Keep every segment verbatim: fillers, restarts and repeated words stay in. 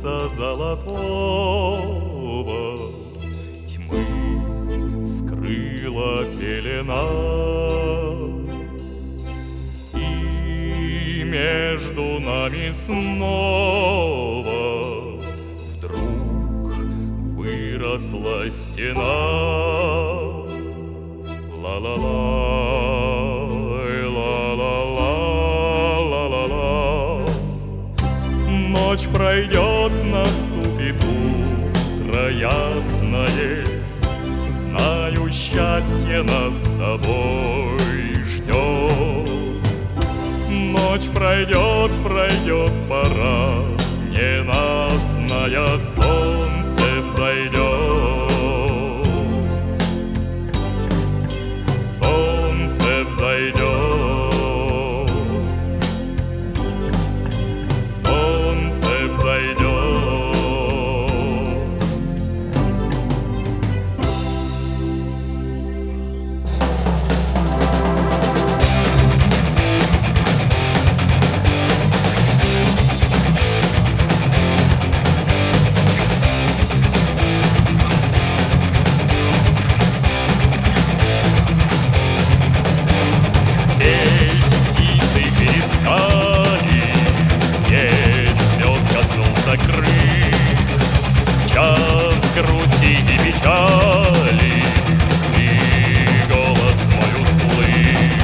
солнца золотого тьмы скрыла пелена, и между нами снова вдруг выросла стена. Ла-ла-ла. Ночь пройдет, наступит утро ясное, знаю, счастье нас с тобой ждет. Ночь пройдет, пройдет пора ненастная, солнце взойдет, солнце взойдет. В час грусти и печали ты голос мой услышь.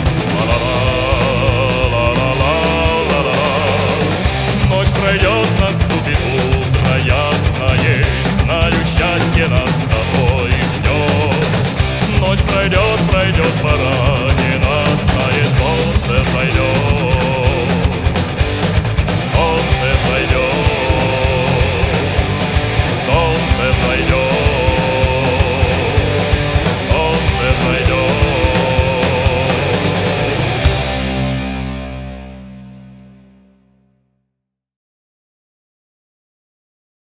Ла-ла-ла-ла-ла-ла-ла. Ночь пройдет, наступит утро ясное, знаю, счастье нас с тобой ждет. Ночь пройдет, пройдет пора ненастное, солнце взойдет.